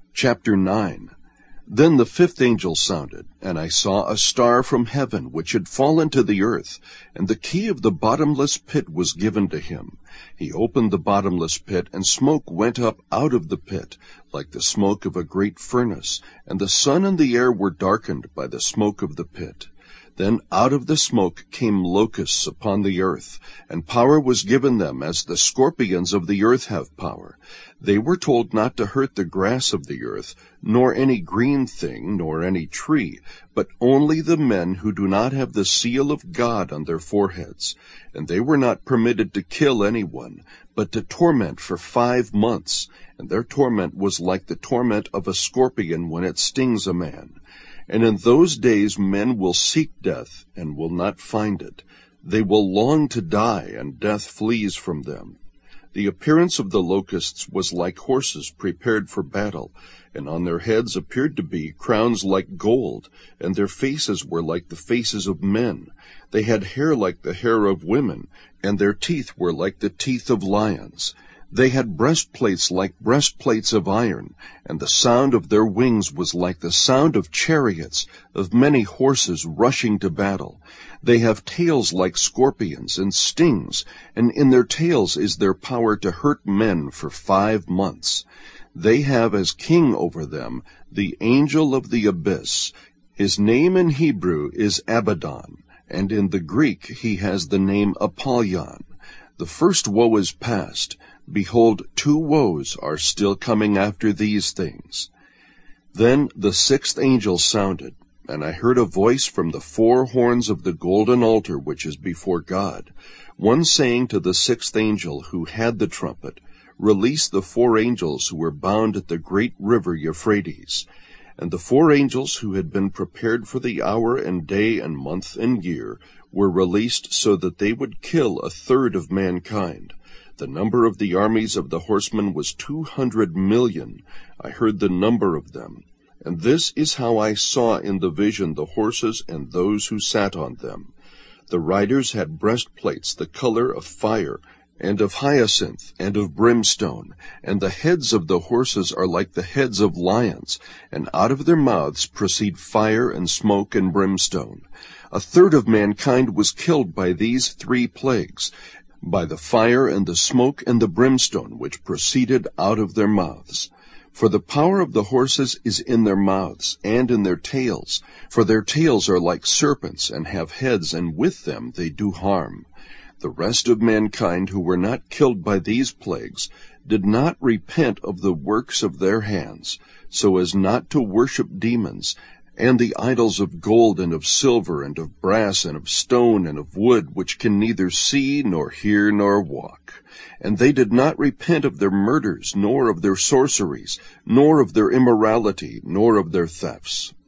Chapter 9. Then the fifth angel sounded, and I saw a star from heaven which had fallen to the earth, and the key of the bottomless pit was given to him. He opened the bottomless pit, and smoke went up out of the pit, like the smoke of a great furnace, and the sun and the air were darkened by the smoke of the pit. Then out of the smoke came locusts upon the earth, and power was given them as the scorpions of the earth have power. They were told not to hurt the grass of the earth, nor any green thing, nor any tree, but only the men who do not have the seal of God on their foreheads. And they were not permitted to kill anyone, but to torment for 5 months. And their torment was like the torment of a scorpion when it stings a man. And in those days men will seek death, and will not find it. They will long to die, and death flees from them. The appearance of the locusts was like horses prepared for battle, and on their heads appeared to be crowns like gold, and their faces were like the faces of men. They had hair like the hair of women, and their teeth were like the teeth of lions. They had breastplates like breastplates of iron, and the sound of their wings was like the sound of chariots, of many horses rushing to battle. They have tails like scorpions and stings, and in their tails is their power to hurt men for 5 months. They have as king over them the angel of the abyss. His name in Hebrew is Abaddon, and in the Greek he has the name Apollyon. The first woe is past. Behold, 2 woes are still coming after these things. Then the sixth angel sounded, and I heard a voice from the 4 horns of the golden altar which is before God, one saying to the sixth angel who had the trumpet, Release the 4 angels who were bound at the great river Euphrates. And the 4 angels who had been prepared for the hour and day and month and year were released so that they would kill 1/3 of mankind. The number of the armies of the horsemen was 200 million. I heard the number of them. And this is how I saw in the vision the horses and those who sat on them. The riders had breastplates the color of fire, and of hyacinth, and of brimstone, and the heads of the horses are like the heads of lions, and out of their mouths proceed fire and smoke and brimstone. 1/3 of mankind was killed by these 3 plagues, by the fire and the smoke and the brimstone which proceeded out of their mouths. For the power of the horses is in their mouths and in their tails, for their tails are like serpents and have heads, and with them they do harm. The rest of mankind who were not killed by these plagues did not repent of the works of their hands, so as not to worship demons, and the idols of gold and of silver and of brass and of stone and of wood, which can neither see nor hear nor walk. And they did not repent of their murders, nor of their sorceries, nor of their immorality, nor of their thefts.